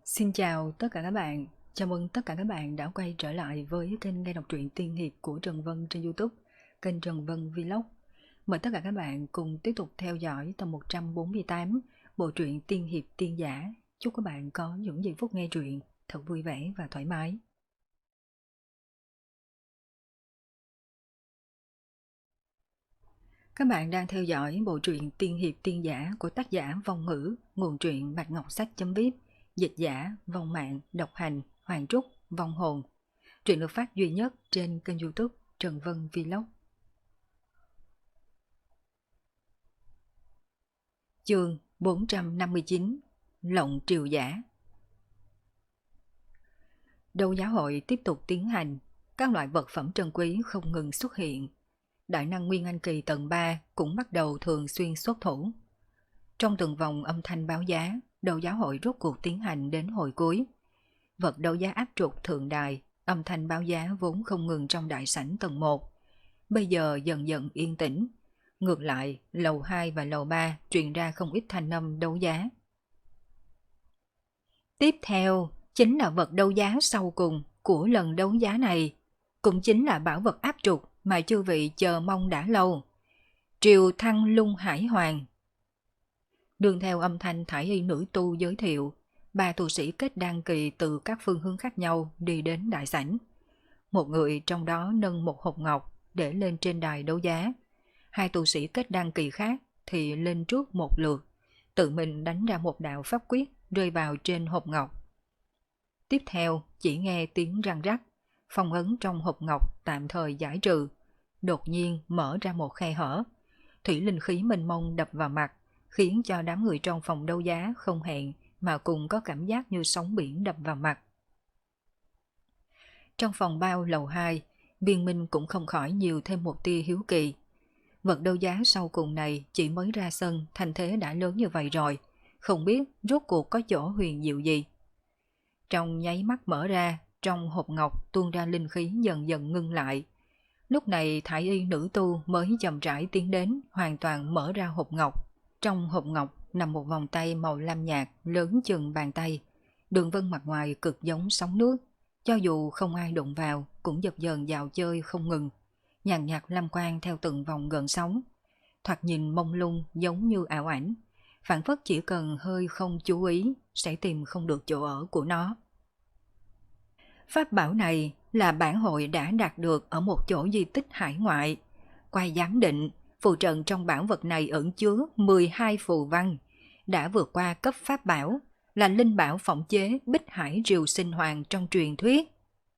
Xin chào tất cả các bạn, chào mừng tất cả các bạn đã quay trở lại với kênh nghe đọc truyện tiên hiệp của Trần Vân trên YouTube, kênh Trần Vân Vlog. Mời tất cả các bạn cùng tiếp tục theo dõi tập 148 bộ truyện tiên hiệp tiên giả. Chúc các bạn có những giây phút nghe truyện thật vui vẻ và thoải mái. Các bạn đang theo dõi bộ truyện tiên hiệp tiên giả của tác giả Vong Ngữ, nguồn truyện Bạch Ngọc Sách.vip, dịch giả Vong Mạng, độc hành Hoàng Trúc, Vong Hồn. Truyện được phát duy nhất trên kênh YouTube Trần Vân Vlog. Chương 459: Lộng triều giả. Đấu giá hội tiếp tục tiến hành, các loại vật phẩm trân quý không ngừng xuất hiện. Đại năng Nguyên Anh Kỳ tầng 3 cũng bắt đầu thường xuyên xuất thủ. Trong từng vòng âm thanh báo giá, đấu giá hội rốt cuộc tiến hành đến hồi cuối. Vật đấu giá áp trục thượng đài, âm thanh báo giá vốn không ngừng trong đại sảnh tầng 1. Bây giờ dần dần yên tĩnh. Ngược lại, lầu 2 và lầu 3 truyền ra không ít thanh âm đấu giá. Tiếp theo chính là vật đấu giá sau cùng của lần đấu giá này, cũng chính là bảo vật áp trục mà chư vị chờ mong đã lâu. Triều Thăng Lung Hải Hoàng. Đường theo âm thanh thải y nữ tu giới thiệu, 3 tu sĩ kết đan kỳ từ các phương hướng khác nhau đi đến đại sảnh. Một người trong đó nâng một hộp ngọc để lên trên đài đấu giá. 2 tu sĩ kết đan kỳ khác thì lên trước một lượt, tự mình đánh ra một đạo pháp quyết rơi vào trên hộp ngọc. Tiếp theo chỉ nghe tiếng răng rắc, phong ấn trong hộp ngọc tạm thời giải trừ. Đột nhiên mở ra một khe hở, thủy linh khí mênh mông đập vào mặt, khiến cho đám người trong phòng đấu giá không hẹn mà cùng có cảm giác như sóng biển đập vào mặt. Trong phòng bao lầu 2, Viên Minh cũng không khỏi nhiều thêm một tia hiếu kỳ. Vật đấu giá sau cùng này chỉ mới ra sân, thành thế đã lớn như vậy rồi, không biết rốt cuộc có chỗ huyền diệu gì. Trong nháy mắt mở ra, trong hộp ngọc tuôn ra linh khí dần dần ngưng lại. Lúc này thải y nữ tu mới chậm rãi tiến đến, hoàn toàn mở ra hộp ngọc. Trong hộp ngọc nằm một vòng tay màu lam nhạt lớn chừng bàn tay, đường vân mặt ngoài cực giống sóng nước, cho dù không ai đụng vào cũng dập dờn dạo chơi không ngừng, nhàn nhạt lam quang theo từng vòng gợn sóng, thoạt nhìn mông lung giống như ảo ảnh, phảng phất chỉ cần hơi không chú ý sẽ tìm không được chỗ ở của nó. Pháp bảo này là bản hội đã đạt được ở một chỗ di tích hải ngoại. Qua giám định, phù trận trong bảo vật này ẩn chứa 12 phù văn, đã vượt qua cấp pháp bảo, là linh bảo phỏng chế Bích Hải Triều Sinh Hoàng trong truyền thuyết.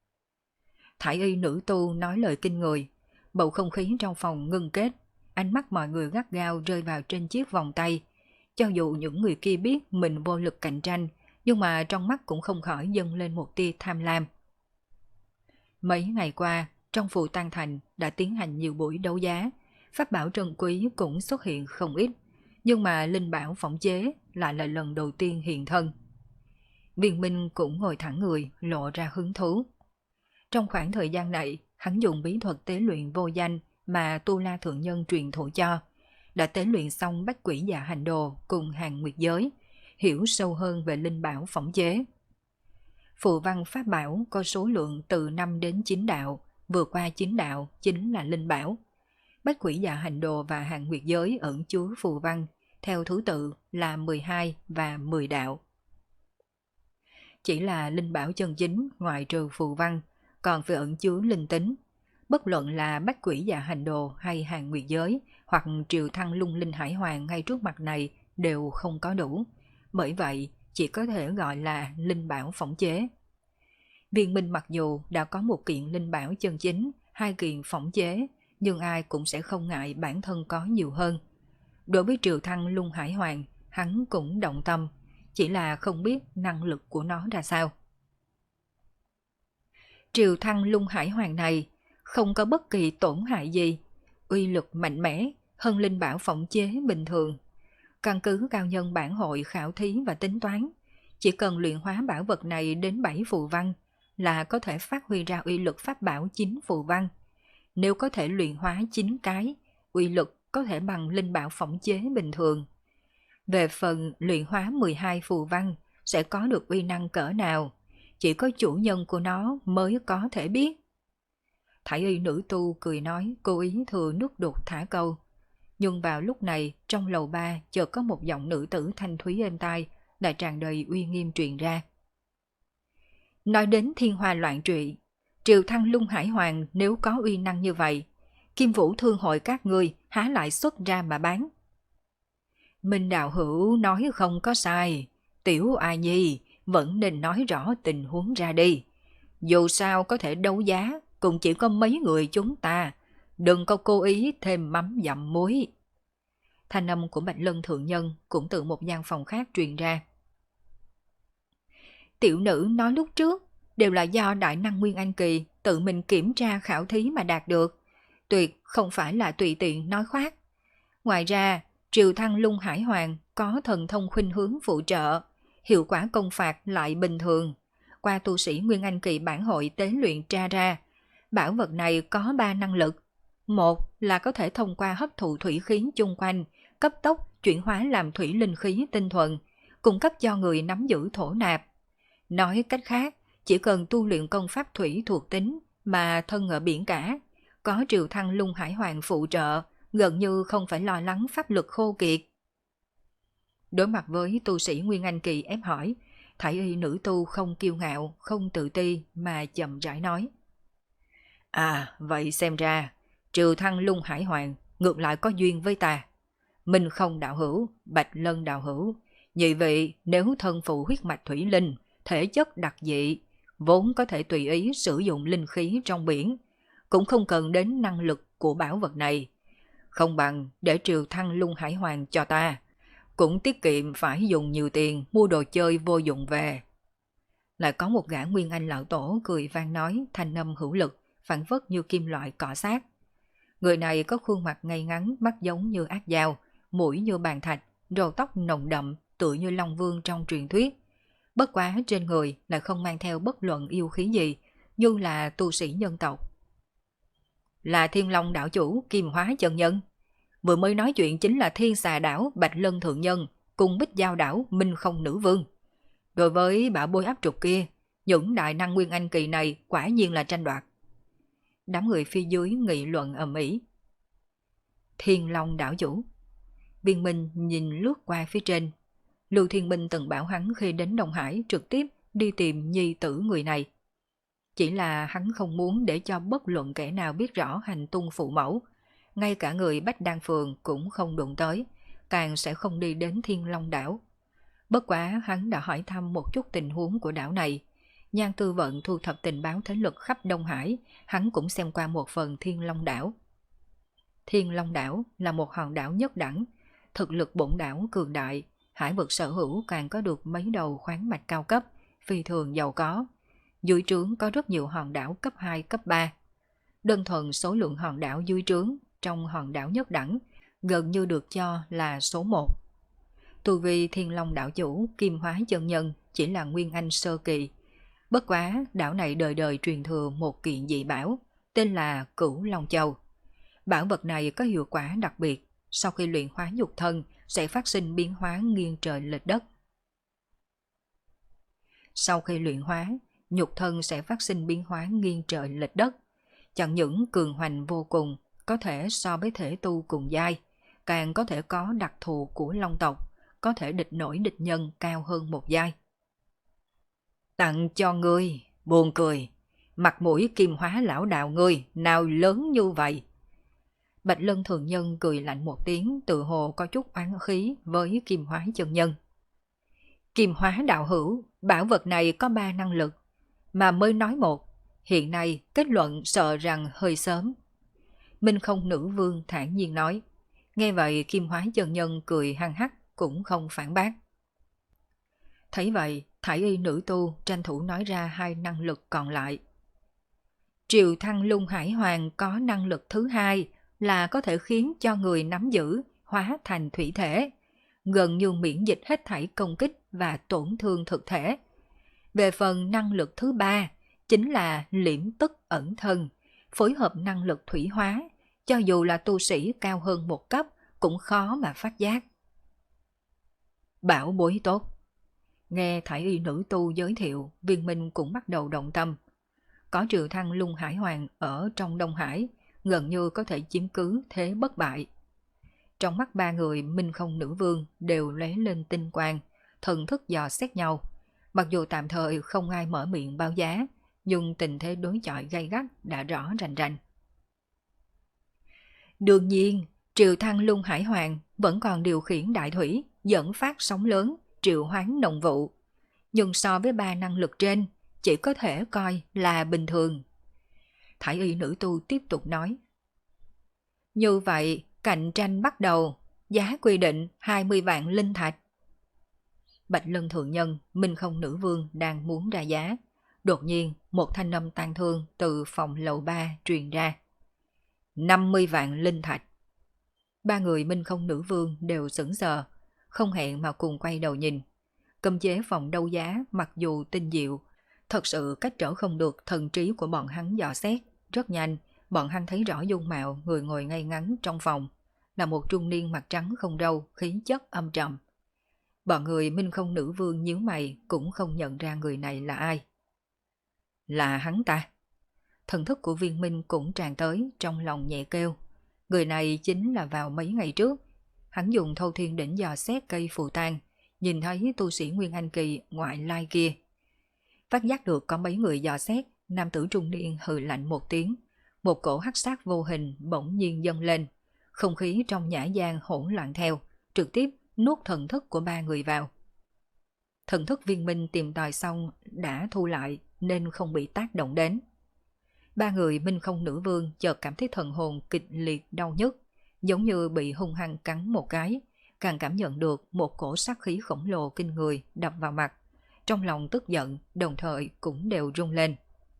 Thải y nữ tu nói lời kinh người, bầu không khí trong phòng ngưng kết, ánh mắt mọi người gắt gao rơi vào trên chiếc vòng tay. Cho dù những người kia biết mình vô lực cạnh tranh, nhưng mà trong mắt cũng không khỏi dâng lên một tia tham lam. Mấy ngày qua, trong Phù Tăng Thành đã tiến hành nhiều buổi đấu giá, pháp bảo trân quý cũng xuất hiện không ít, nhưng mà linh bảo phỏng chế lại là lần đầu tiên hiện thân. Viên Minh cũng ngồi thẳng người, lộ ra hứng thú. Trong khoảng thời gian này, hắn dùng bí thuật tế luyện vô danh mà Tu La Thượng Nhân truyền thụ cho, đã tế luyện xong Bách Quỷ Dạ Hành Đồ cùng Hàng Nguyệt Giới, hiểu sâu hơn về linh bảo phỏng chế. Phù văn pháp bảo có số lượng từ 5 đến 9 đạo, vừa qua 9 đạo chính là linh bảo. Bách Quỷ Dạ Hành Đồ và Hàng Nguyệt Giới ẩn chứa phù văn, theo thứ tự là 12 và 10 đạo. Chỉ là linh bảo chân chính ngoại trừ phù văn, còn phải ẩn chứa linh tính. Bất luận là Bách Quỷ Dạ Hành Đồ hay Hàng Nguyệt Giới hoặc Triều Thăng Lung Linh Hải Hoàng ngay trước mặt này đều không có đủ. Bởi vậy, chỉ có thể gọi là linh bảo phỏng chế. Viên Minh mặc dù đã có một kiện linh bảo chân chính, 2 kiện phỏng chế, nhưng ai cũng sẽ không ngại bản thân có nhiều hơn. Đối với Triều Thăng Lung Hải Hoàng, hắn cũng động tâm, chỉ là không biết năng lực của nó ra sao. Triều Thăng Lung Hải Hoàng này không có bất kỳ tổn hại gì, uy lực mạnh mẽ hơn linh bảo phỏng chế bình thường. Căn cứ cao nhân bản hội khảo thí và tính toán, chỉ cần luyện hóa bảo vật này đến 7 phù văn là có thể phát huy ra uy lực pháp bảo 9 phù văn. Nếu có thể luyện hóa 9 cái, uy lực có thể bằng linh bảo phỏng chế bình thường. Về phần luyện hóa 12 phù văn, sẽ có được uy năng cỡ nào, chỉ có chủ nhân của nó mới có thể biết. Thải y nữ tu cười nói, cố ý thừa nước đục thả câu. Nhưng vào lúc này, trong lầu ba chợt có một giọng nữ tử thanh thúy êm tai, lại tràn đầy uy nghiêm truyền ra. Nói đến thiên hoa loạn trụy, triều thăng lung hải hoàng nếu có uy năng như vậy, Kim Vũ thương hội các ngươi há lại xuất ra mà bán. Minh đạo hữu nói không có sai, tiểu A Nhi vẫn nên nói rõ tình huống ra đi. Dù sao có thể đấu giá cũng chỉ có mấy người chúng ta, đừng có cố ý thêm mắm dặm muối. Thanh âm của Bạch Lân thượng nhân cũng từ một gian phòng khác truyền ra. Tiểu nữ nói lúc trước đều là do đại năng Nguyên Anh Kỳ tự mình kiểm tra khảo thí mà đạt được, tuyệt không phải là tùy tiện nói khoác. Ngoài ra, triều thăng lung hải hoàng có thần thông khuynh hướng phụ trợ, hiệu quả công phạt lại bình thường. Qua tu sĩ Nguyên Anh Kỳ bản hội tế luyện tra ra, bảo vật này có 3 năng lực. Một là có thể thông qua hấp thụ thủy khí chung quanh, cấp tốc chuyển hóa làm thủy linh khí tinh thuần, cung cấp cho người nắm giữ thổ nạp. Nói cách khác, chỉ cần tu luyện công pháp thủy thuộc tính mà thân ở biển cả, có triều thăng lung hải hoàng phụ trợ, gần như không phải lo lắng pháp lực khô kiệt. Đối mặt với tu sĩ Nguyên Anh Kỳ ép hỏi, Thải y nữ tu không kiêu ngạo, không tự ti mà chậm rãi nói. À, vậy xem ra, triều thăng lung hải hoàng ngược lại có duyên với ta. Minh không đạo hữu, Bạch Lân đạo hữu, nhị vị nếu thân phụ huyết mạch thủy linh, thể chất đặc dị, vốn có thể tùy ý sử dụng linh khí trong biển, cũng không cần đến năng lực của bảo vật này. Không bằng để triều thăng lung hải hoàng cho ta, cũng tiết kiệm phải dùng nhiều tiền mua đồ chơi vô dụng về. Lại có một gã Nguyên Anh lão tổ cười vang nói, thanh âm hữu lực, phản phất như kim loại cọ sát. Người này có khuôn mặt ngay ngắn, mắt giống như ác dao, mũi như bàn thạch, râu tóc nồng đậm, tựa như Long Vương trong truyền thuyết. Bất quá trên người lại không mang theo bất luận yêu khí gì, như là tu sĩ nhân tộc. Là Thiên Long đảo chủ Kim Hóa chân nhân. Vừa mới nói chuyện chính là Thiên Xà đảo Bạch Lân thượng nhân cùng Bích Giao đảo Minh Không nữ vương. Đối với bảo bối áp trục kia, những đại năng Nguyên Anh Kỳ này quả nhiên là tranh đoạt. Đám người phía dưới nghị luận ầm ĩ. Thiên Long đảo chủ. Viên Minh nhìn lướt qua phía trên. Lưu Thiên Minh từng bảo hắn khi đến Đông Hải trực tiếp đi tìm nhi tử người này. Chỉ là hắn không muốn để cho bất luận kẻ nào biết rõ hành tung phụ mẫu. Ngay cả người Bách Đan Phường cũng không đụng tới, càng sẽ không đi đến Thiên Long đảo. Bất quá hắn đã hỏi thăm một chút tình huống của đảo này. Nhan Tư Vận thu thập tình báo thế lực khắp Đông Hải, hắn cũng xem qua một phần Thiên Long đảo. Thiên Long đảo là một hòn đảo nhất đẳng, thực lực bổn đảo cường đại, hải vực sở hữu càng có được mấy đầu khoáng mạch cao cấp, phi thường giàu có. Dưới trướng có rất nhiều hòn đảo cấp 2, cấp 3. Đơn thuần số lượng hòn đảo dưới trướng trong hòn đảo nhất đẳng gần như được cho là số 1. Tu vi Thiên Long đảo chủ Kim Hóa chân nhân chỉ là Nguyên Anh sơ kỳ. Bất quá đảo này đời đời truyền thừa một kiện dị bảo, tên là Cửu Long Châu. Bảo vật này có hiệu quả đặc biệt, sau khi luyện hóa nhục thân sẽ phát sinh biến hóa nghiêng trời lệch đất. Sau khi luyện hóa, nhục thân sẽ phát sinh biến hóa nghiêng trời lệch đất. Chẳng những cường hoành vô cùng, có thể so với thể tu cùng giai, càng có thể có đặc thù của long tộc, có thể địch nổi địch nhân cao hơn một giai. Tặng cho ngươi, buồn cười, mặt mũi Kim Hóa lão đạo ngươi nào lớn như vậy. Bạch Lân thường nhân cười lạnh một tiếng, tự hồ có chút oán khí với Kim Hóa chân nhân. Kim Hóa đạo hữu, bảo vật này có 3 năng lực, mà mới nói một, hiện nay kết luận sợ rằng hơi sớm. Minh Không nữ vương thản nhiên nói. Nghe vậy Kim Hóa chân nhân cười hăng hắc cũng không phản bác. Thấy vậy, Thải y nữ tu tranh thủ nói ra 2 năng lực còn lại. Triều thăng lung hải hoàng có năng lực thứ 2 là có thể khiến cho người nắm giữ hóa thành thủy thể, gần như miễn dịch hết thảy công kích và tổn thương thực thể. Về phần năng lực thứ 3 chính là liễm tức ẩn thân, phối hợp năng lực thủy hóa, cho dù là tu sĩ cao hơn một cấp cũng khó mà phát giác. Bảo bối tốt. Nghe thải y nữ tu giới thiệu, Viên Minh cũng bắt đầu động tâm. Có Triệu Thăng Lung Hải Hoàng ở trong Đông Hải, gần như có thể chiếm cứ thế bất bại. Trong mắt ba người Minh Không Nữ Vương đều lóe lên tinh quang, thần thức dò xét nhau. Mặc dù tạm thời không ai mở miệng báo giá, nhưng tình thế đối chọi gay gắt đã rõ rành rành. Đương nhiên, Triệu Thăng Lung Hải Hoàng vẫn còn điều khiển đại thủy, dẫn phát sóng lớn, triệu hoán nồng vụ. Nhưng so với ba năng lực trên, chỉ có thể coi là bình thường. Thải y nữ tu tiếp tục nói. Như vậy, cạnh tranh bắt đầu, giá quy định 20 vạn linh thạch. Bạch Lân Thượng Nhân, Minh Không Nữ Vương đang muốn ra giá. Đột nhiên, một thanh âm tang thương từ phòng lầu 3 truyền ra. 50 vạn linh thạch. Ba người Minh Không Nữ Vương đều sững sờ, không hẹn mà cùng quay đầu nhìn. Cấm chế phòng đấu giá mặc dù tinh diệu, thật sự cách trở không được thần trí của bọn hắn dò xét. Rất nhanh, bọn hắn thấy rõ dung mạo người ngồi ngay ngắn trong phòng, là một trung niên mặt trắng không râu, khí chất âm trầm. Bọn người Minh Không Nữ Vương nhíu mày cũng không nhận ra người này là ai. Là hắn ta. Thần thức của Viên Minh cũng tràn tới, trong lòng nhẹ kêu. Người này chính là vào mấy ngày trước. Hắn dùng Thâu Thiên Đỉnh dò xét cây phù tang, nhìn thấy tu sĩ Nguyên Anh Kỳ ngoại lai kia. Phát giác được có mấy người dò xét, nam tử trung niên hừ lạnh một tiếng. Một cổ hắc sát vô hình bỗng nhiên dâng lên. Không khí trong nhã gian hỗn loạn theo, trực tiếp nuốt thần thức của ba người vào. Thần thức Viên Minh tìm tòi xong đã thu lại nên không bị tác động đến. Ba người Minh Không Nữ Vương chợt cảm thấy thần hồn kịch liệt đau nhức, giống như bị hung hăng cắn một cái, càng cảm nhận được một cổ sát khí khổng lồ kinh người đập vào mặt. Trong lòng tức giận, đồng thời cũng đều rung lên.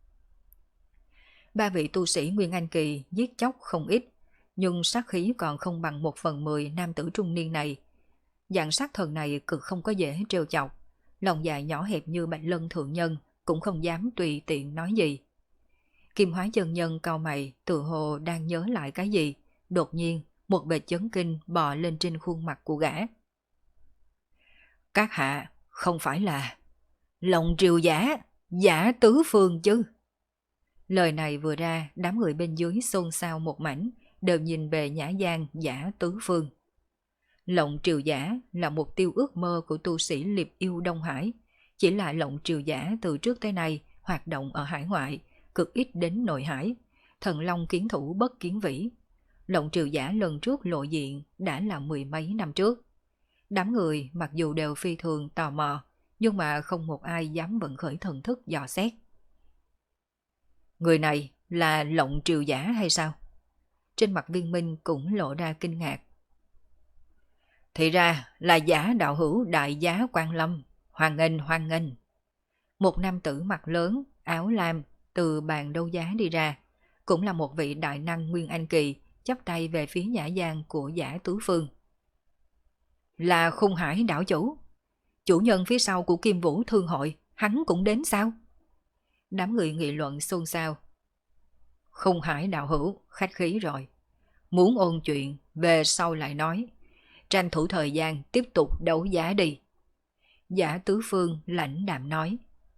Ba vị tu sĩ Nguyên Anh Kỳ giết chóc không ít, nhưng sát khí còn không bằng 1/10 nam tử trung niên này. Dạng sát thần này cực không có dễ trêu chọc, lòng dạ nhỏ hẹp như Bạch Lân Thượng Nhân cũng không dám tùy tiện nói gì. Kim Hóa chân nhân cau mày, tự hồ đang nhớ lại cái gì, đột nhiên một vệt chấn kinh bò lên trên khuôn mặt của gã. Các hạ, không phải là Lộng Triều Giả, Giả Tứ Phương chứ? Lời này vừa ra, đám người bên dưới xôn xao một mảnh, đều nhìn về nhã gian Giả Tứ Phương. Lộng Triều Giả là mục tiêu ước mơ của tu sĩ Liệp Yêu Đông Hải, chỉ là Lộng Triều Giả từ trước tới nay hoạt động ở hải ngoại, cực ít đến nội hải, thần long kiến thủ bất kiến vĩ. Lộng Triều Giả lần trước lộ diện đã là 10 mấy năm trước. Đám người mặc dù đều phi thường tò mò, nhưng mà không một ai dám vận khởi thần thức dò xét. Người này là Lộng Triều Giả hay sao? Trên mặt Viên Minh cũng lộ ra kinh ngạc. Thì ra là Giả đạo hữu đại giá Quan Lâm, hoan nghênh hoan nghênh. Một nam tử mặt lớn, áo lam từ bàn đấu giá đi ra, cũng là một vị đại năng Nguyên Anh Kỳ, chắp tay về phía nhã gian của Giả Tứ Phương. Là Khung Hải đảo chủ, chủ nhân phía sau của Kim Vũ Thương Hội, hắn cũng đến sao? Đám người nghị luận xôn xao. Khung Hải đạo hữu, khách khí rồi. Muốn ôn chuyện, về sau lại nói. Tranh thủ thời gian tiếp tục đấu giá đi. Giả Tứ Phương lãnh đạm nói.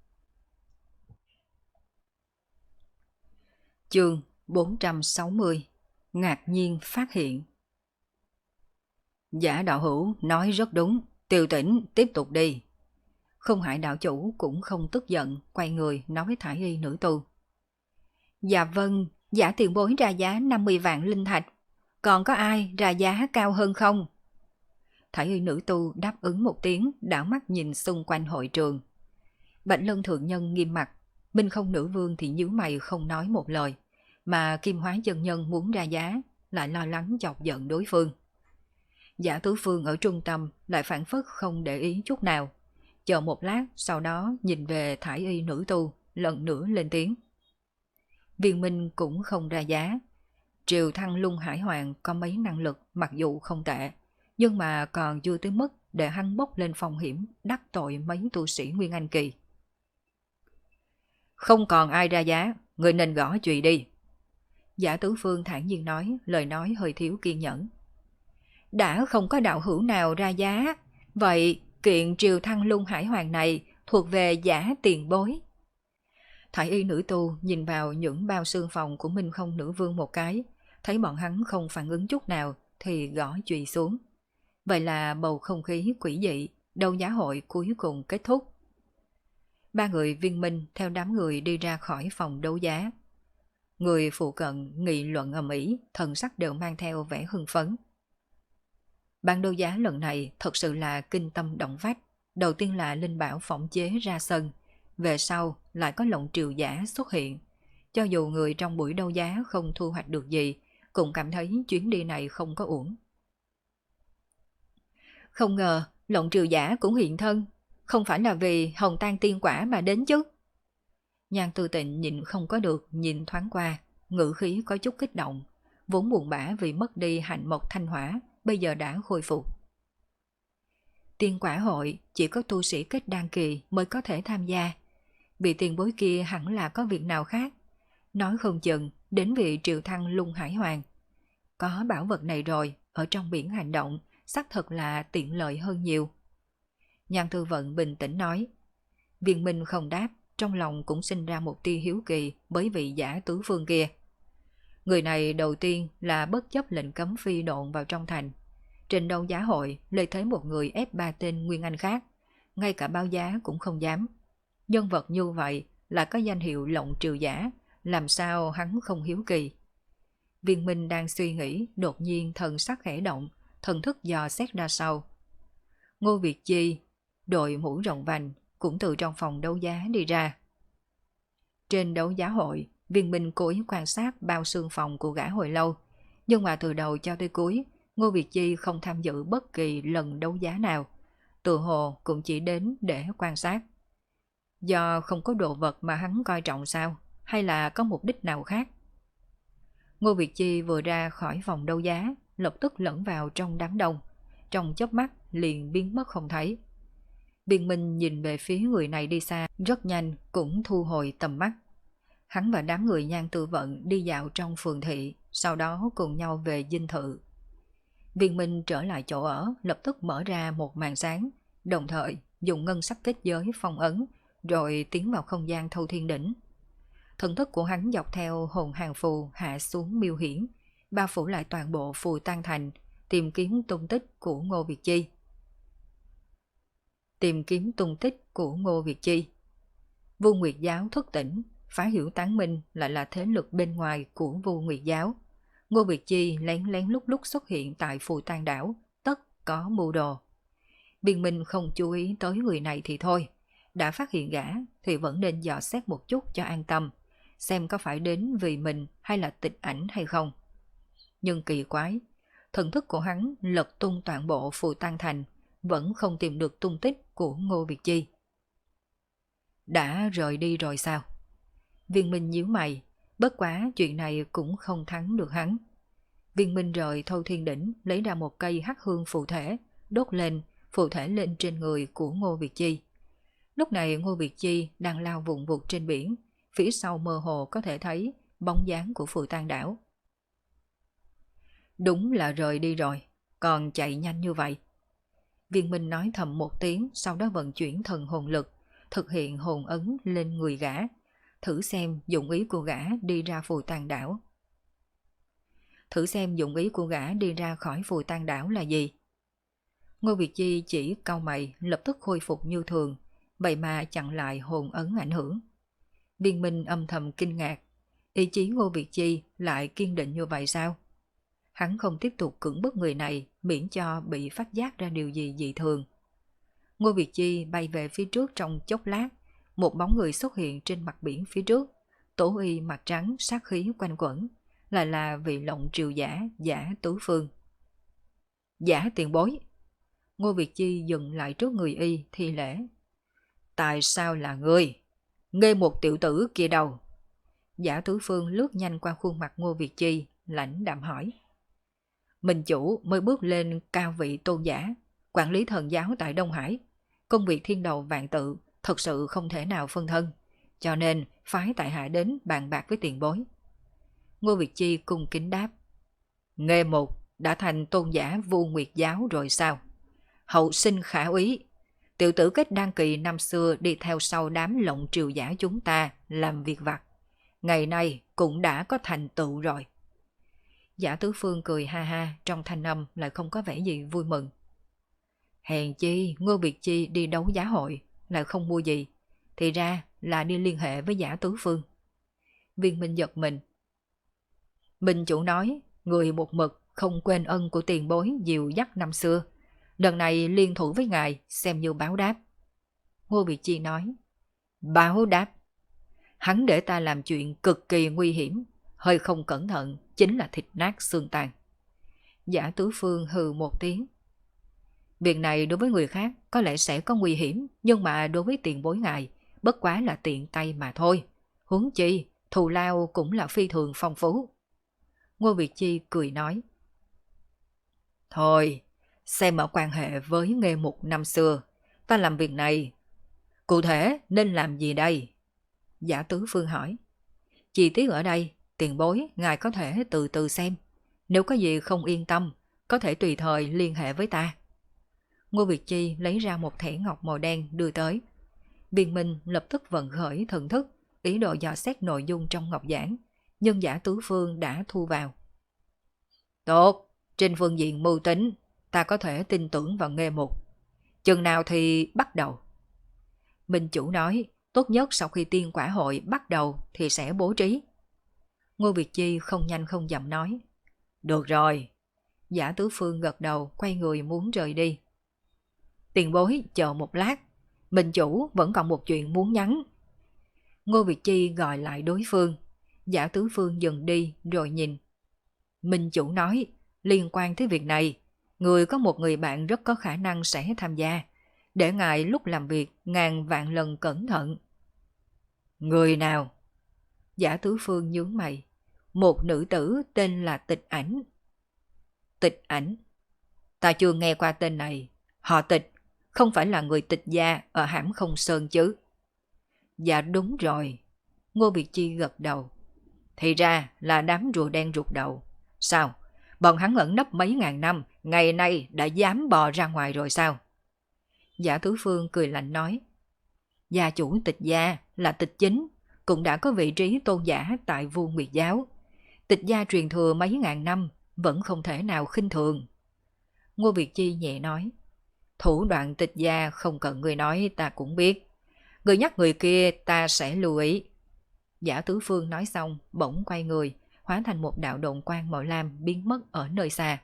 Chương 460. Ngạc nhiên phát hiện. Giả đạo hữu nói rất đúng, Tiêu Tĩnh tiếp tục đi. Không Hải đạo chủ cũng không tức giận, quay người nói với thải y nữ tu. Dạ vâng, Giả tiền bối ra giá 50 vạn linh thạch, còn có ai ra giá cao hơn không? Thải y nữ tu đáp ứng một tiếng, đảo mắt nhìn xung quanh hội trường. Bạch Lân Thượng Nhân nghiêm mặt, Minh Không Nữ Vương thì nhíu mày không nói một lời, mà Kim Hóa chân nhân muốn ra giá, lại lo lắng chọc giận đối phương. Giả Tứ Phương ở trung tâm lại phản phất không để ý chút nào, chờ một lát sau đó nhìn về thải y nữ tu, lần nữa lên tiếng. Viên Minh cũng không ra giá. Triều Thăng Lung Hải Hoàng có mấy năng lực mặc dù không tệ, nhưng mà còn chưa tới mức để hắn bốc lên phong hiểm đắc tội mấy tu sĩ Nguyên Anh Kỳ. Không còn ai ra giá, người nên gõ chùy đi. Giả Tứ Phương thản nhiên nói, lời nói hơi thiếu kiên nhẫn. Đã không có đạo hữu nào ra giá, vậy kiện triều thăng Lung Hải Hoàng này thuộc về giả tiền bối. Thái y nữ tu nhìn vào những bao xương phòng của Minh Không nữ vương một cái, thấy bọn hắn không phản ứng chút nào thì gõ chùy xuống. Vậy là bầu không khí quỷ dị, đấu giá hội cuối cùng kết thúc. Ba người viên minh theo đám người đi ra khỏi phòng đấu giá. Người phụ cận nghị luận ầm ĩ, thần sắc đều mang theo vẻ hưng phấn. Ban đấu giá lần này thật sự là kinh tâm động phách. Đầu tiên là linh bảo phỏng chế ra sân, về sau lại có lộng triều giả xuất hiện. Cho dù người trong buổi đấu giá không thu hoạch được gì, cũng cảm thấy chuyến đi này không có uổng. Không ngờ lộng triều giả cũng hiện thân, không phải là vì hồng tan tiên quả mà đến chứ. Nhan Tư Tịnh nhìn không có được, nhìn thoáng qua, ngữ khí có chút kích động, vốn buồn bã vì mất đi hạnh mộc thanh hỏa, bây giờ đã khôi phục. Tiên quả hội chỉ có tu sĩ kết đan kỳ mới có thể tham gia, vị tiền bối kia hẳn là có việc nào khác, nói không chừng đến vị triệu thăng Lung Hải Hoàng. Có bảo vật này rồi, ở trong biển hành động, xác thật là tiện lợi hơn nhiều. Nhan Tư Vận bình tĩnh nói. Viên Minh không đáp, trong lòng cũng sinh ra một tia hiếu kỳ bởi vị giả tứ phương kia. Người này đầu tiên là bất chấp lệnh cấm phi độn vào trong thành. Trên đấu giá hội lợi thế một người ép ba tên Nguyên Anh khác, ngay cả báo giá cũng không dám. Nhân vật như vậy là có danh hiệu lộng triều giả, làm sao hắn không hiếu kỳ. Viên Minh đang suy nghĩ, đột nhiên thần sắc khẽ động, thần thức dò xét ra sau. Ngô Việt Chi, đội mũ rộng vành, cũng từ trong phòng đấu giá đi ra. Trên đấu giá hội, Viên Minh cố ý quan sát bao xương phòng của gã hồi lâu, nhưng mà từ đầu cho tới cuối, Ngô Việt Chi không tham dự bất kỳ lần đấu giá nào, tự hồ cũng chỉ đến để quan sát. Do không có đồ vật mà hắn coi trọng sao, hay là có mục đích nào khác? Ngô Việt Chi vừa ra khỏi phòng đấu giá, lập tức lẫn vào trong đám đông, trong chớp mắt liền biến mất không thấy. Viên Minh nhìn về phía người này đi xa, rất nhanh cũng thu hồi tầm mắt. Hắn và đám người Nhan Tư Vận đi dạo trong phường thị, sau đó cùng nhau về dinh thự. Viên Minh trở lại chỗ ở, lập tức mở ra một màn sáng, đồng thời dùng ngân sắc kết giới phong ấn, rồi tiến vào không gian thâu thiên đỉnh. Thần thức của hắn dọc theo hồn hàng phù hạ xuống miêu hiển, bao phủ lại toàn bộ Phù Tăng Thành, tìm kiếm tung tích của Ngô Việt Chi. Vu Nguyệt Giáo thức tỉnh, phá hiểu tán minh lại là thế lực bên ngoài của Vu Nguyệt Giáo. Ngô Việt Chi lén lén lúc lúc xuất hiện tại Phù Tang đảo, tất có mưu đồ. Biên Minh không chú ý tới người này thì thôi, đã phát hiện gã thì vẫn nên dò xét một chút cho an tâm, xem có phải đến vì mình hay là tịch ảnh hay không. Nhưng kỳ quái, thần thức của hắn lật tung toàn bộ Phù Tang Thành, vẫn không tìm được tung tích của Ngô Việt Chi. Đã rời đi rồi sao? Viên Minh nhíu mày, bất quá chuyện này cũng không thắng được hắn. Viên Minh rời thâu thiên đỉnh, lấy ra một cây hắc hương phù thể, đốt lên, phù thể lên trên người của Ngô Việt Chi. Lúc này Ngô Việt Chi đang lao vụn vụt trên biển, phía sau mơ hồ có thể thấy bóng dáng của Phù Tang đảo. Đúng là rời đi rồi, còn chạy nhanh như vậy. Viên Minh nói thầm một tiếng, sau đó vận chuyển thần hồn lực, thực hiện hồn ấn lên người gã, thử xem dụng ý của gã đi ra Phù Tang đảo. Khỏi Phù Tang đảo là gì? Ngô Việt Chi chỉ cau mày, lập tức khôi phục như thường, vậy mà chặn lại hồn ấn ảnh hưởng. Viên Minh âm thầm kinh ngạc, ý chí Ngô Việt Chi lại kiên định như vậy sao? Hắn không tiếp tục cưỡng bức người này, miễn cho bị phát giác ra điều gì dị thường. Ngô Việt Chi bay về phía trước trong chốc lát, một bóng người xuất hiện trên mặt biển phía trước, tổ y mặt trắng sát khí quanh quẩn, lại là vị lộng triều giả, giả tứ phương. Giả tiền bối. Ngô Việt Chi dừng lại trước người y thi lễ. Tại sao là ngươi? Ngươi một tiểu tử kia đâu? Giả tứ phương lướt nhanh qua khuôn mặt Ngô Việt Chi, lãnh đạm hỏi. Minh chủ mới bước lên cao vị tôn giả, quản lý thần giáo tại Đông Hải. Công việc thiên đầu vạn tự thật sự không thể nào phân thân, cho nên phái tại hạ đến bàn bạc với tiền bối. Ngô Việt Chi cung kính đáp. Nghê một đã thành tôn giả Vu Nguyệt Giáo rồi sao? Hậu sinh khả úy, Tiểu tử kết đan kỳ năm xưa đi theo sau đám lộng triều giả chúng ta làm việc vặt. Ngày nay cũng đã có thành tựu rồi. Giả Tứ Phương cười ha ha, trong thanh âm lại không có vẻ gì vui mừng. Hèn chi Ngô Việt Chi đi đấu giá hội lại không mua gì, thì ra là đi liên hệ với Giả Tứ Phương. Viên Minh giật mình. Minh chủ nói, người một mực không quên ân của tiền bối dìu dắt năm xưa. Lần này liên thủ với ngài xem như báo đáp. Ngô Việt Chi nói, báo đáp? Hắn để ta làm chuyện cực kỳ nguy hiểm, hơi không cẩn thận chính là thịt nát xương tàn. Giả Tứ Phương hừ một tiếng. Việc này đối với người khác có lẽ sẽ có nguy hiểm, nhưng mà đối với tiền bối ngài, bất quá là tiện tay mà thôi. Huống chi, thù lao cũng là phi thường phong phú. Ngô Việt Chi cười nói. Thôi, xem ở quan hệ với Nghê Mục năm xưa, ta làm việc này, cụ thể nên làm gì đây? Giả Tứ Phương hỏi. Chi tiết ở đây, tiền bối, ngài có thể từ từ xem. Nếu có gì không yên tâm, có thể tùy thời liên hệ với ta. Ngô Việt Chi lấy ra một thẻ ngọc màu đen đưa tới. Viên Minh lập tức vận khởi thần thức, ý đồ dò xét nội dung trong ngọc giảng, nhưng Giả Tứ Phương đã thu vào. Tốt, trên phương diện mưu tính, ta có thể tin tưởng vào Nghê Mục. Chừng nào thì bắt đầu? Minh chủ nói, tốt nhất sau khi tiên quả hội bắt đầu thì sẽ bố trí. Ngô Việt Chi không nhanh không chậm nói. Được rồi. Giả Tứ Phương gật đầu, quay người muốn rời đi. Tiền bối chờ một lát, Minh chủ vẫn còn một chuyện muốn nhắn. Ngô Việt Chi gọi lại đối phương. Giả Tứ Phương dừng đi rồi nhìn. Minh chủ nói, liên quan tới việc này, người có một người bạn rất có khả năng sẽ tham gia, để ngài lúc làm việc ngàn vạn lần cẩn thận. Người nào? Giả Tứ Phương nhướng mày. Một nữ tử tên là Tịch Ảnh. Tịch Ảnh? Ta chưa nghe qua tên này. Họ Tịch, không phải là người Tịch gia ở Hãm Không Sơn chứ? Dạ đúng rồi. Ngô Việt Chi gật đầu. Thì ra là đám rùa đen rụt đầu. Sao? Bọn hắn ẩn nấp mấy ngàn năm, ngày nay đã dám bò ra ngoài rồi sao? Giả Tứ Phương cười lạnh nói. Gia chủ Tịch gia là Tịch Chính, cũng đã có vị trí tôn giả tại Vu Nguyệt Giáo. Tịch gia truyền thừa mấy ngàn năm, vẫn không thể nào khinh thường. Ngô Việt Chi nhẹ nói. Thủ đoạn Tịch gia không cần người nói ta cũng biết. Người nhắc người kia ta sẽ lưu ý. Giả Tứ Phương nói xong, bỗng quay người, hóa thành một đạo độn quang màu lam biến mất ở nơi xa.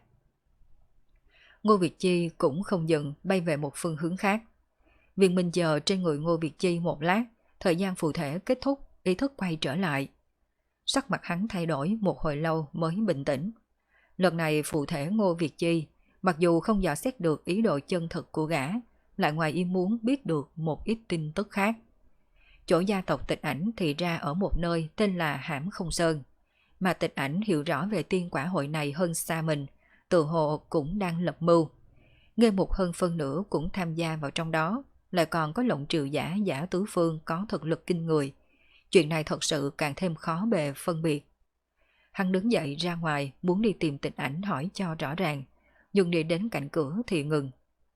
Ngô Việt Chi cũng không dừng, bay về một phương hướng khác. Viên Minh chờ trên người Ngô Việt Chi một lát, thời gian phù thể kết thúc, ý thức quay trở lại. Sắc mặt hắn thay đổi một hồi lâu mới bình tĩnh. Lần này phù thể Ngô Việt Chi, mặc dù không dò xét được ý đồ chân thực của gã, lại ngoài ý muốn biết được một ít tin tức khác. Chỗ gia tộc Tịch Ảnh thì ra ở một nơi tên là Hãm Không Sơn, mà Tịch Ảnh hiểu rõ về tiên quả hội này hơn xa mình, tự hồ cũng đang lập mưu. Nghê Mục hơn phân nửa cũng tham gia vào trong đó, lại còn có lộng triệu giả Giả Tứ Phương có thực lực kinh người. Chuyện này thật sự càng thêm khó bề phân biệt. Hắn đứng dậy ra ngoài muốn đi tìm Tịch Ảnh hỏi cho rõ ràng, nhưng đi đến cạnh cửa thì ngừng.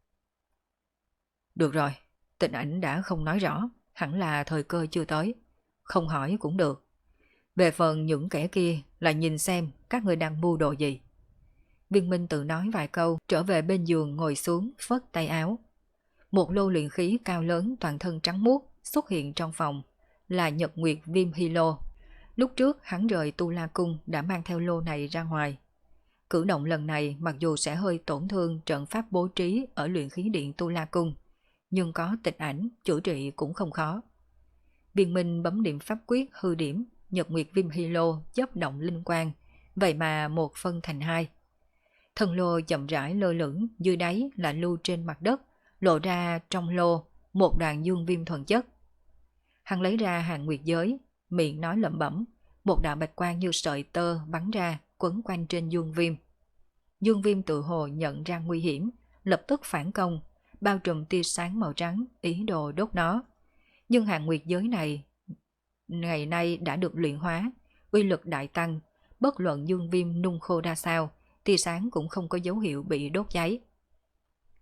Được rồi, Tịch Ảnh đã không nói rõ, hẳn là thời cơ chưa tới, không hỏi cũng được. Về phần những kẻ kia là nhìn xem các người đang mưu đồ gì. Viên Minh tự nói vài câu, trở về bên giường ngồi xuống phất tay áo. Một lô luyện khí cao lớn toàn thân trắng muốt xuất hiện trong phòng, là Nhật Nguyệt Viêm Hy Lô. Lúc trước hắn rời Tu La Cung đã mang theo lô này ra ngoài. Cử động lần này mặc dù sẽ hơi tổn thương trận pháp bố trí ở luyện khí điện Tu La Cung, nhưng có Tịch Ảnh chữa trị cũng không khó. Viên Minh bấm điểm pháp quyết hư điểm, Nhật Nguyệt Viêm Hy Lô chớp động linh quang, vậy mà một phân thành hai. Thân lô chậm rãi lơ lửng, dưới đáy là lưu trên mặt đất, lộ ra trong lô một đoàn dương viêm thuần chất. Hắn lấy ra hàng nguyệt giới, miệng nói lẩm bẩm, một đạo bạch quang như sợi tơ bắn ra, quấn quanh trên dương viêm. Dương viêm tự hồ nhận ra nguy hiểm, lập tức phản công, bao trùm tia sáng màu trắng, ý đồ đốt nó. Nhưng hàng nguyệt giới này ngày nay đã được luyện hóa, uy lực đại tăng, bất luận dương viêm nung khô ra sao, tia sáng cũng không có dấu hiệu bị đốt cháy.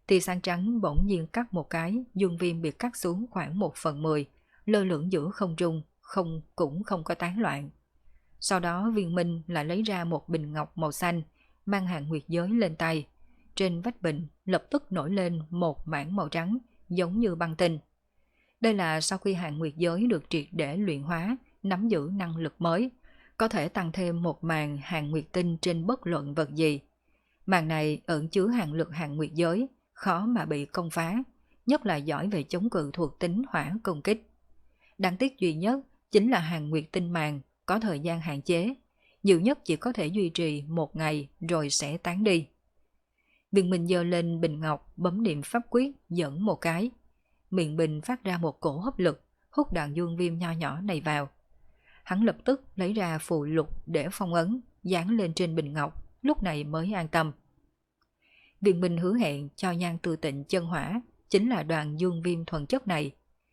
Tia sáng trắng bỗng nhiên cắt một cái, dương viêm bị cắt xuống khoảng 1/10, lơ lửng giữa không trung, cũng không có tán loạn. Sau đó Viên Minh lại lấy ra một bình ngọc màu xanh, mang hàng nguyệt giới lên tay. Trên vách bình lập tức nổi lên một mảng màu trắng, giống như băng tinh. Đây là sau khi hàng nguyệt giới được triệt để luyện hóa, nắm giữ năng lực mới, có thể tăng thêm một màn hàng nguyệt tinh trên bất luận vật gì. Màn này ẩn chứa hàn lực hàng nguyệt giới, khó mà bị công phá, nhất là giỏi về chống cự thuộc tính hỏa công kích. Đáng tiếc duy nhất chính là hàng nguyệt tinh màn có thời gian hạn chế, nhiều nhất chỉ có thể duy trì 1 ngày rồi sẽ tán đi. Viên Minh giơ lên bình ngọc, bấm niệm pháp quyết dẫn một cái. Miệng bình phát ra một cổ hấp lực, hút đoạn dương viêm nho nhỏ này vào. Hắn lập tức lấy ra phù lục để phong ấn, dán lên trên bình ngọc, lúc này mới an tâm. Viên Minh hứa hẹn cho Nhan Tư Tịnh chân hỏa, chính là đoàn dương viêm thuần chất này.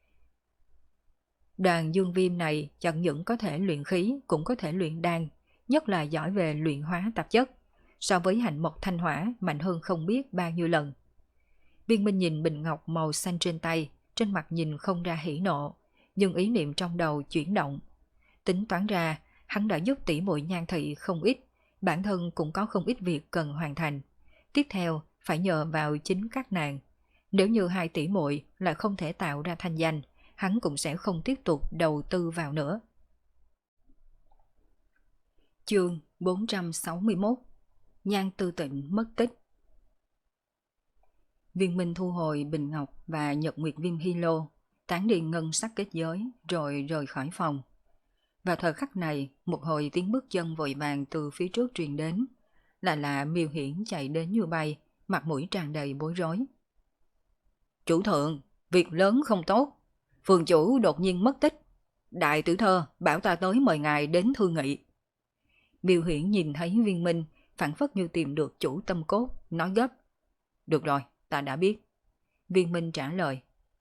Đoàn dương viêm này chẳng những có thể luyện khí, cũng có thể luyện đan, nhất là giỏi về luyện hóa tạp chất, so với hành mộc thanh hỏa mạnh hơn không biết bao nhiêu lần. Viên Minh nhìn bình ngọc màu xanh trên tay, trên mặt nhìn không ra hỉ nộ, nhưng ý niệm trong đầu chuyển động. Tính toán ra, hắn đã giúp tỷ muội Nhan thị không ít, bản thân cũng có không ít việc cần hoàn thành. Tiếp theo, phải nhờ vào chính các nàng. Nếu như hai tỷ muội lại không thể tạo ra thanh danh, hắn cũng sẽ không tiếp tục đầu tư vào nữa. Chương 461. Nhan Tư Tịnh mất tích. Viên Minh thu hồi bình ngọc và nhật nguyệt viêm hy lô, tán đi ngân sắc kết giới rồi rời khỏi phòng. Vào thời khắc này, một hồi tiếng bước chân vội vàng từ phía trước truyền đến, là Miêu Hiển chạy đến như bay, mặt mũi tràn đầy bối rối. Chủ thượng, việc lớn không tốt. Phường chủ đột nhiên mất tích. Đại tử thơ bảo ta tới mời ngài đến thương nghị. Miêu Hiển nhìn thấy Viên Minh, phảng phất như tìm được chủ tâm cốt, nói gấp. Được rồi, ta đã biết. Viên Minh trả lời.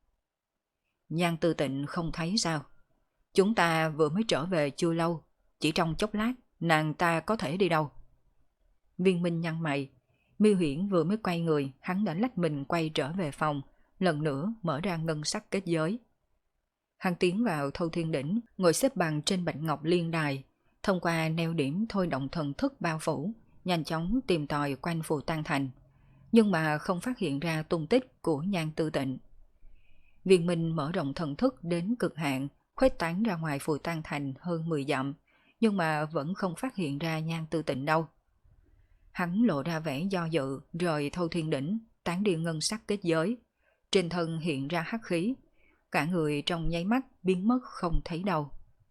Nhan Tư Tịnh không thấy sao? Chúng ta vừa mới trở về chưa lâu, chỉ trong chốc lát, nàng ta có thể đi đâu? Viên Minh nhăn mày. Miêu Hiển vừa mới quay người, hắn đã lách mình quay trở về phòng, lần nữa mở ra ngân sắc kết giới. Hắn tiến vào Thâu Thiên Đỉnh, ngồi xếp bằng trên bạch ngọc liên đài, thông qua neo điểm thôi động thần thức bao phủ, nhanh chóng tìm tòi quanh Phù Tăng Thành, nhưng mà không phát hiện ra tung tích của Nhan Tư Tịnh. Viên Minh mở rộng thần thức đến cực hạn, khuếch tán ra ngoài Phù Tăng Thành hơn 10 dặm, nhưng mà vẫn không phát hiện ra Nhan Tư Tịnh đâu. Hắn lộ ra vẻ do dự, rời Thâu Thiên Đỉnh, tán đi ngân sắc kết giới. Trên thân hiện ra hắc khí, cả người trong nháy mắt biến mất không thấy đâu.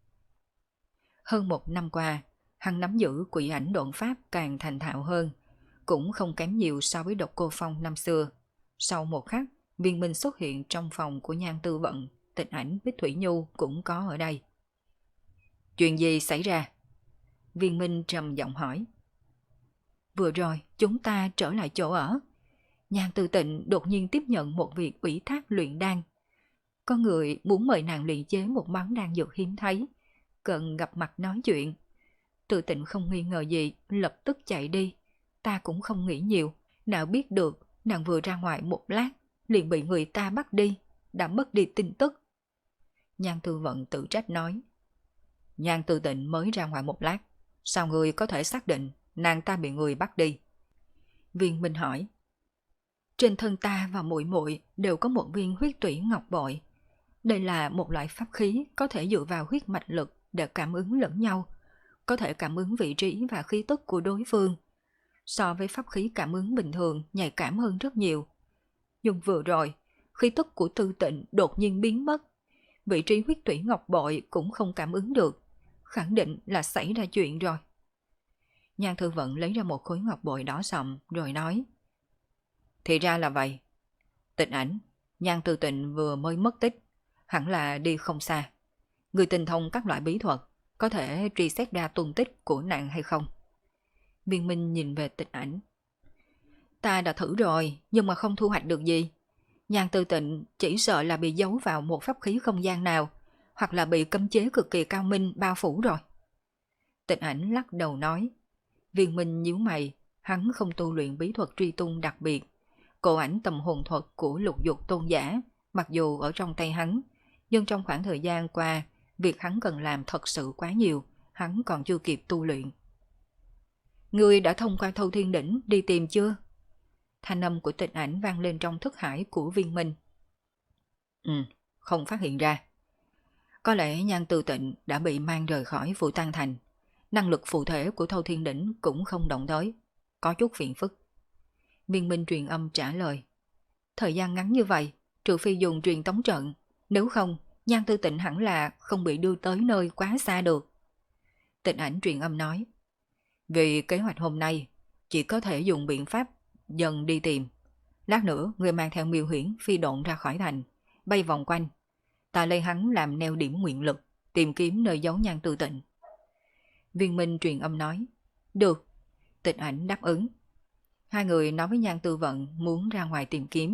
Hơn 1 năm qua, hắn nắm giữ quỷ ảnh độn pháp càng thành thạo hơn, cũng không kém nhiều so với Độc Cô Phong năm xưa. Sau một khắc, Viên Minh xuất hiện trong phòng của Nhan Tư Vận, Tịch Ảnh Bích Thủy Nhu cũng có ở đây. Chuyện gì xảy ra? Viên Minh trầm giọng hỏi. Vừa rồi, chúng ta trở lại chỗ ở. Nhan Tư Tịnh đột nhiên tiếp nhận một việc ủy thác luyện đan. Có người muốn mời nàng luyện chế một món đan dược hiếm thấy, cần gặp mặt nói chuyện. Tư Tịnh không nghi ngờ gì, lập tức chạy đi. Ta cũng không nghĩ nhiều, nào biết được nàng vừa ra ngoài một lát, liền bị người ta bắt đi, đã mất đi tin tức. Nhan Tư Vận tự trách nói. Nhan Tư Tịnh mới ra ngoài một lát, sao người có thể xác định nàng ta bị người bắt đi? Viên Minh hỏi. Trên thân ta và muội muội đều có một viên huyết tủy ngọc bội. Đây là một loại pháp khí có thể dựa vào huyết mạch lực để cảm ứng lẫn nhau, có thể cảm ứng vị trí và khí tức của đối phương. So với pháp khí cảm ứng bình thường nhạy cảm hơn rất nhiều. Nhưng vừa rồi, khí tức của Tư Tịnh đột nhiên biến mất. Vị trí huyết tủy ngọc bội cũng không cảm ứng được. Khẳng định là xảy ra chuyện rồi. Nhan Thư Vận lấy ra một khối ngọc bội đỏ sậm rồi nói. Thì ra là vậy. Tịch Ảnh, Nhan Tư Tịnh vừa mới mất tích, hẳn là đi không xa. Người tinh thông các loại bí thuật, có thể truy xét ra tung tích của nàng hay không? Viên Minh nhìn về Tịch Ảnh. Ta đã thử rồi, nhưng mà không thu hoạch được gì. Nhan Tư Tịnh chỉ sợ là bị giấu vào một pháp khí không gian nào, hoặc là bị cấm chế cực kỳ cao minh bao phủ rồi. Tịch Ảnh lắc đầu nói. Viên Minh nhíu mày, hắn không tu luyện bí thuật truy tung đặc biệt, cổ ảnh tầm hồn thuật của Lục Dục tôn giả, mặc dù ở trong tay hắn, nhưng trong khoảng thời gian qua, việc hắn cần làm thật sự quá nhiều, hắn còn chưa kịp tu luyện. Ngươi đã thông qua Thâu Thiên Đỉnh đi tìm chưa? Thanh âm của Tịch Ảnh vang lên trong thức hải của Viên Minh. Không phát hiện ra. Có lẽ Nhan Tư Tịnh đã bị mang rời khỏi Phù Tăng Thành. Năng lực phụ thể của Thâu Thiên Đỉnh cũng không động tới. Có chút phiền phức. Viên Minh truyền âm trả lời. Thời gian ngắn như vậy, trừ phi dùng truyền tống trận. Nếu không, Nhan Tư Tịnh hẳn là không bị đưa tới nơi quá xa được. Tịch Ảnh truyền âm nói. Vì kế hoạch hôm nay, chỉ có thể dùng biện pháp dần đi tìm. Lát nữa, người mang theo Miêu Huyễn phi độn ra khỏi thành, bay vòng quanh. Ta lấy hắn làm neo điểm nguyện lực, tìm kiếm nơi giấu Nhan Tư Tịnh. Viên Minh truyền âm nói. Được. Tịch Ảnh đáp ứng. Hai người nói với Nhan Tư Vận muốn ra ngoài tìm kiếm.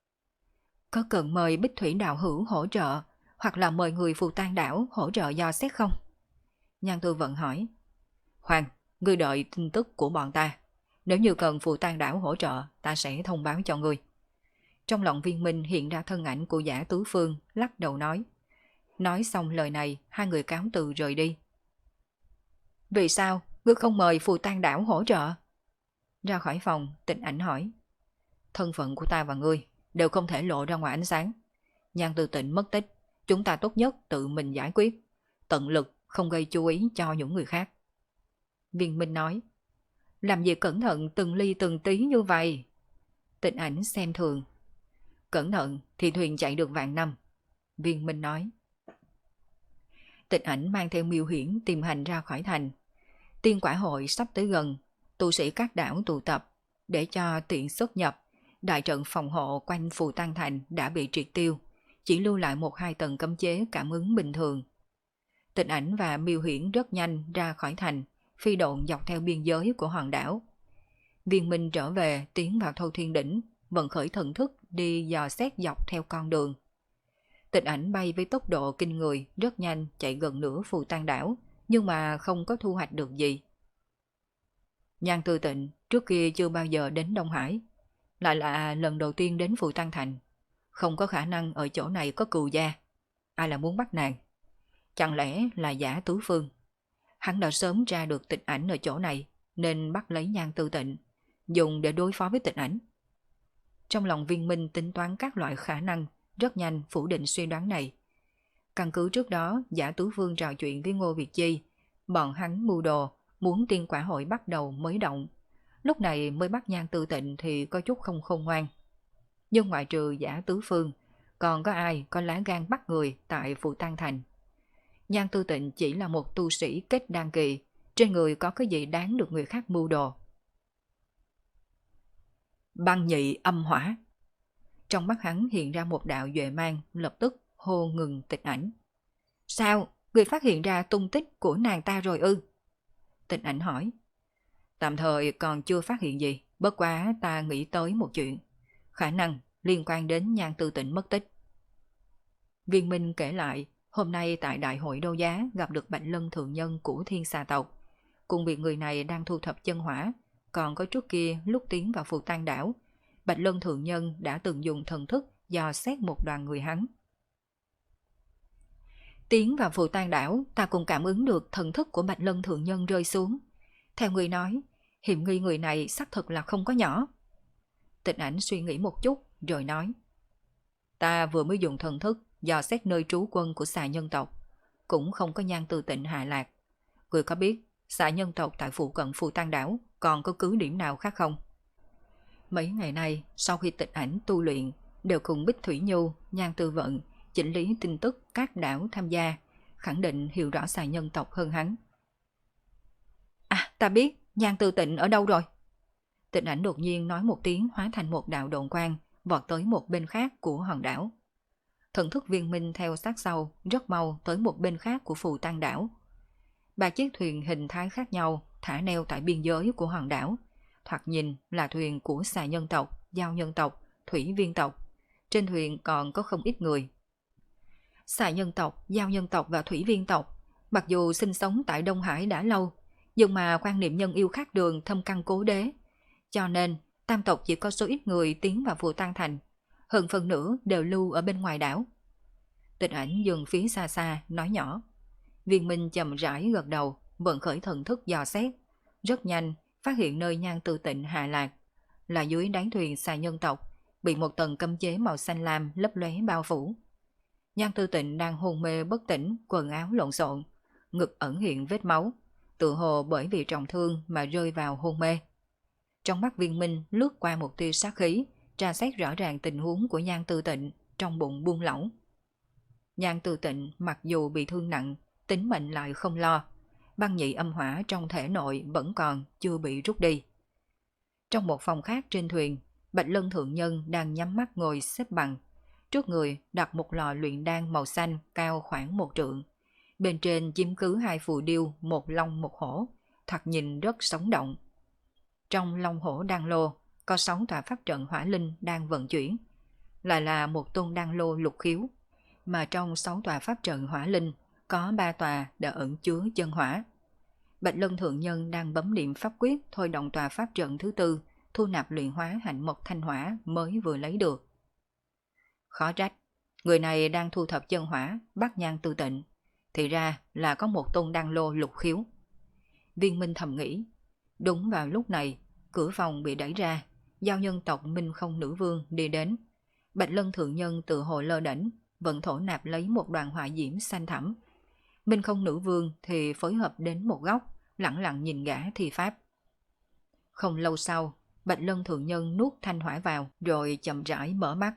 Có cần mời Bích Thủy đạo hữu hỗ trợ, hoặc là mời người Phù Tang đảo hỗ trợ dò xét không? Nhan Tư Vận hỏi. Hoàng, ngươi đợi tin tức của bọn ta. Nếu như cần Phù Tang đảo hỗ trợ, ta sẽ thông báo cho ngươi. Trong lòng Viên Minh hiện ra thân ảnh của Giả Tứ Phương, lắc đầu nói. Nói xong lời này, hai người cáo từ rời đi. Vì sao, ngươi không mời Phù Tang đảo hỗ trợ? Ra khỏi phòng, Tịch Ảnh hỏi. Thân phận của ta và ngươi đều không thể lộ ra ngoài ánh sáng. Nhan Tư Tịnh mất tích, chúng ta tốt nhất tự mình giải quyết. Tận lực không gây chú ý cho những người khác. Viên Minh nói. Làm gì cẩn thận từng ly từng tí như vậy? Tịch Ảnh xem thường. Cẩn thận thì thuyền chạy được vạn năm. Viên Minh nói. Tịch Ảnh mang theo Miêu Huyễn tìm hành ra khỏi thành. Tiên quả hội sắp tới gần, tu sĩ các đảo tụ tập. Để cho tiện xuất nhập, đại trận phòng hộ quanh Phù Tăng Thành đã bị triệt tiêu, chỉ lưu lại 1-2 tầng cấm chế cảm ứng bình thường. Tịch Ảnh và Miêu Huyễn rất nhanh ra khỏi thành, phi độn dọc theo biên giới của hòn đảo. Viên Minh trở về tiến vào Thâu Thiên Đỉnh, vận khởi thần thức đi dò xét dọc theo con đường. Tịch Ảnh bay với tốc độ kinh người, rất nhanh chạy gần nửa Phù Tang đảo, nhưng mà không có thu hoạch được gì. Nhan Tư Tịnh trước kia chưa bao giờ đến Đông Hải, lại là lần đầu tiên đến Phù Tăng Thành. Không có khả năng ở chỗ này có cừu gia. Ai là muốn bắt nàng? Chẳng lẽ là Giả Tứ Phương? Hắn đã sớm ra được Tịch Ảnh ở chỗ này, nên bắt lấy Nhan Tư Tịnh, dùng để đối phó với Tịch Ảnh. Trong lòng Viên Minh tính toán các loại khả năng, rất nhanh phủ định suy đoán này. Căn cứ trước đó, Giả Tứ Phương trò chuyện với Ngô Việt Chi, bọn hắn mưu đồ, muốn tiên quả hội bắt đầu mới động. Lúc này mới bắt Nhan Tư Tịnh thì có chút không khôn ngoan. Nhưng ngoại trừ Giả Tứ Phương, còn có ai có lá gan bắt người tại Phù Tăng Thành? Nhan Tư Tịnh chỉ là một tu sĩ kết đan kỳ, trên người có cái gì đáng được người khác mưu đồ. Băng nhị âm hỏa. Trong mắt hắn hiện ra một đạo duệ mang, lập tức hô ngừng Tịch Ảnh. Sao? Người phát hiện ra tung tích của nàng ta rồi ư? Tịch Ảnh hỏi. Tạm thời còn chưa phát hiện gì, bất quá ta nghĩ tới một chuyện. Khả năng liên quan đến Nhan Tư Tịnh mất tích. Viên Minh kể lại, hôm nay tại đại hội đấu giá gặp được Bạch Lân thượng nhân của Thiên Xà tộc. Cùng việc người này đang thu thập chân hỏa, còn có trước kia lúc tiến vào Phù Tang đảo, Bạch Lân thượng nhân đã từng dùng thần thức dò xét một đoàn người hắn. Tiến vào Phù Tang đảo, ta cũng cảm ứng được thần thức của Bạch Lân thượng nhân rơi xuống. Theo người nói, hiểm nghi người này xác thực là không có nhỏ. Tịch Ảnh suy nghĩ một chút rồi nói. Ta vừa mới dùng thần thức dò xét nơi trú quân của xà nhân tộc, cũng không có Nhan Tư Tịnh hạ lạc. Người có biết xà nhân tộc tại phụ cận Phù Tang đảo còn có cứ điểm nào khác không? Mấy ngày nay, sau khi Tịch Ảnh tu luyện, đều cùng Bích Thủy Nhu, Nhan Tư Vận chỉnh lý tin tức các đảo tham gia, khẳng định hiểu rõ xà nhân tộc hơn hắn. À, ta biết Nhan Tư Tịnh ở đâu rồi. Tịch Ảnh đột nhiên nói một tiếng, hóa thành một đạo độn quang, vọt tới một bên khác của hòn đảo. Thần thức Viên Minh theo sát sau, rất mau tới một bên khác của Phù Tang đảo. 3 chiếc thuyền hình thái khác nhau thả neo tại biên giới của hòn đảo. Thoạt nhìn là thuyền của xà nhân tộc, giao nhân tộc, thủy viên tộc. Trên thuyền còn có không ít người. Xà nhân tộc, giao nhân tộc và thủy viên tộc, mặc dù sinh sống tại Đông Hải đã lâu, nhưng mà quan niệm nhân yêu khác đường thâm căn cố đế. Cho nên, Tam tộc chỉ có số ít người tiến vào Phù Tăng Thành, hơn phần nửa đều lưu ở bên ngoài đảo. Tịch Ảnh dừng phía xa xa, nói nhỏ. Viên Minh chậm rãi gật đầu, vận khởi thần thức dò xét. Rất nhanh, phát hiện nơi Nhan Tư Tịnh hạ lạc, là dưới đáy thuyền xà nhân tộc, bị một tầng cấm chế màu xanh lam lấp lóe bao phủ. Nhan Tư Tịnh đang hôn mê bất tỉnh, quần áo lộn xộn, ngực ẩn hiện vết máu, tự hồ bởi vì trọng thương mà rơi vào hôn mê. Trong mắt Viên Minh lướt qua một tia sát khí, tra xét rõ ràng tình huống của Nhan Tư Tịnh, trong bụng buông lỏng. Nhan Tư Tịnh mặc dù bị thương nặng, tính mệnh lại không lo, băng nhị âm hỏa trong thể nội vẫn còn chưa bị rút đi. Trong một phòng khác trên thuyền, Bạch Lân Thượng Nhân đang nhắm mắt ngồi xếp bằng. Trước người đặt một lò luyện đan màu xanh cao khoảng 1 trượng. Bên trên chiếm cứ 2 phù điêu, một long một hổ, thoạt nhìn rất sống động. Trong long hổ đan lô có 6 tòa pháp trận hỏa linh đang vận chuyển, lại là một tôn đan lô lục khiếu, mà trong 6 tòa pháp trận hỏa linh có 3 tòa đã ẩn chứa chân hỏa. Bạch Lân Thượng Nhân đang bấm niệm pháp quyết thôi động tòa pháp trận thứ 4, thu nạp luyện hóa hạnh mộc thanh hỏa mới vừa lấy được. Khó trách, người này đang thu thập chân hỏa bắt Nhan Tư Tịnh, thì ra là có một tôn đan lô lục khiếu. Viên Minh thầm nghĩ. Đúng vào lúc này, cửa phòng bị đẩy ra, giao nhân tộc Minh Không Nữ Vương đi đến. Bạch Lân Thượng Nhân tự hồ lơ đễnh, vẫn thổ nạp lấy một đoàn hỏa diễm xanh thẳm. Minh Không Nữ Vương thì phối hợp đến một góc, lặng lặng nhìn gã thi pháp. Không lâu sau, Bạch Lân Thượng Nhân nuốt thanh hỏa vào rồi chậm rãi mở mắt.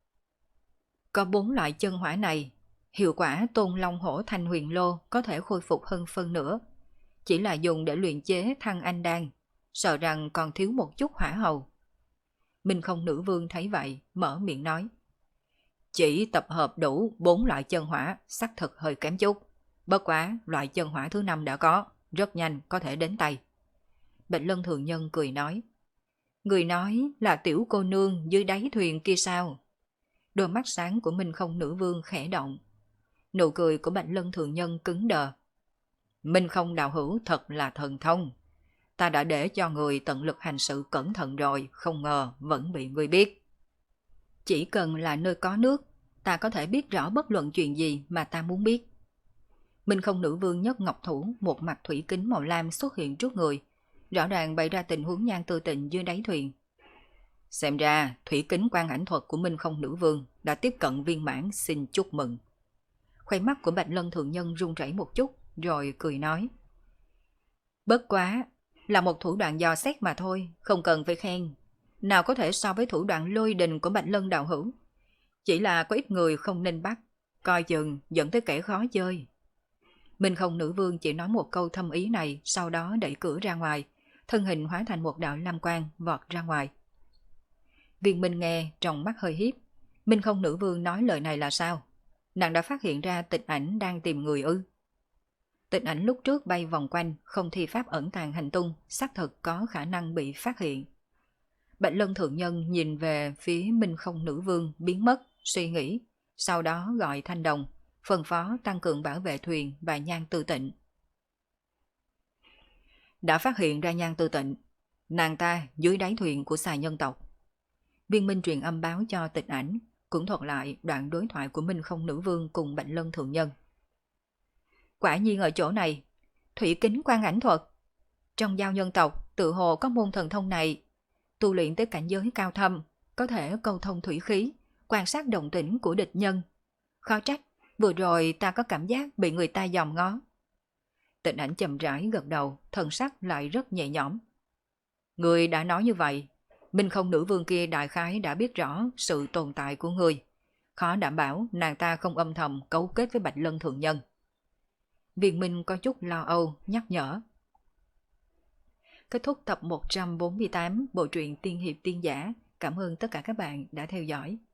Có 4 loại chân hỏa này, hiệu quả Tôn Long Hổ Thanh Huyền Lô có thể khôi phục hơn phân nửa. Chỉ là dùng để luyện chế Thăng Anh Đan, sợ rằng còn thiếu một chút hỏa hầu. Minh Không Nữ Vương thấy vậy, mở miệng nói. Chỉ tập hợp đủ 4 loại chân hỏa, xác thực hơi kém chút. Bất quá, loại chân hỏa thứ 5 đã có, rất nhanh có thể đến tay. Bạch Lân Thượng Nhân cười nói. Người nói là tiểu cô nương dưới đáy thuyền kia sao? Đôi mắt sáng của Minh Không Nữ Vương khẽ động. Nụ cười của Bạch Lân Thượng Nhân cứng đờ. Minh Không đạo hữu thật là thần thông. Ta đã để cho người tận lực hành sự cẩn thận rồi, không ngờ vẫn bị người biết. Chỉ cần là nơi có nước, ta có thể biết rõ bất luận chuyện gì mà ta muốn biết. Minh Không Nữ Vương nhấc ngọc thủ, một mặt thủy kính màu lam xuất hiện trước người, rõ ràng bày ra tình huống Nhan Tư Tịnh dưới đáy thuyền. Xem ra thủy kính quan ảnh thuật của Minh Không Nữ Vương đã tiếp cận viên mãn, xin chúc mừng. Khoe mắt của Bạch Lân Thượng Nhân run rẩy một chút, rồi cười nói. Bất quá, là một thủ đoạn dò xét mà thôi, không cần phải khen. Nào có thể so với thủ đoạn lôi đình của Bạch Lân đạo hữu. Chỉ là có ít người không nên bắt, coi chừng dẫn tới kẻ khó chơi. Minh Không Nữ Vương chỉ nói một câu thâm ý này, sau đó đẩy cửa ra ngoài, thân hình hóa thành một đạo lam quang vọt ra ngoài. Viên Minh nghe, trong mắt hơi hiếp. Minh Không Nữ Vương nói lời này là sao? Nàng đã phát hiện ra Tịch Ảnh đang tìm người ư? Tịch Ảnh lúc trước bay vòng quanh, không thi pháp ẩn tàng hành tung, xác thực có khả năng bị phát hiện. Bạch Lân Thượng Nhân nhìn về phía Minh Không Nữ Vương biến mất, suy nghĩ, sau đó gọi Thanh Đồng, phân phó tăng cường bảo vệ thuyền và Nhan Tư Tịnh. Đã phát hiện ra Nhan Tư Tịnh, nàng ta dưới đáy thuyền của xà nhân tộc. Viên Minh truyền âm báo cho Tịch Ảnh, cũng thuật lại đoạn đối thoại của Minh Không Nữ Vương cùng Bạch Lân Thượng Nhân. Quả nhiên ở chỗ này, thủy kính quan ảnh thuật. Trong giao nhân tộc, tự hồ có môn thần thông này, tu luyện tới cảnh giới cao thâm, có thể câu thông thủy khí, quan sát động tĩnh của địch nhân. Khó trách, vừa rồi ta có cảm giác bị người ta dòm ngó. Tịch Ảnh chậm rãi gật đầu, thần sắc lại rất nhẹ nhõm. Người đã nói như vậy, Minh Không Nữ Vương kia đại khái đã biết rõ sự tồn tại của người. Khó đảm bảo nàng ta không âm thầm cấu kết với Bạch Lân Thượng Nhân. Viên Minh có chút lo âu, nhắc nhở. Kết thúc tập 148 bộ truyện Tiên Hiệp Tiên Giả. Cảm ơn tất cả các bạn đã theo dõi.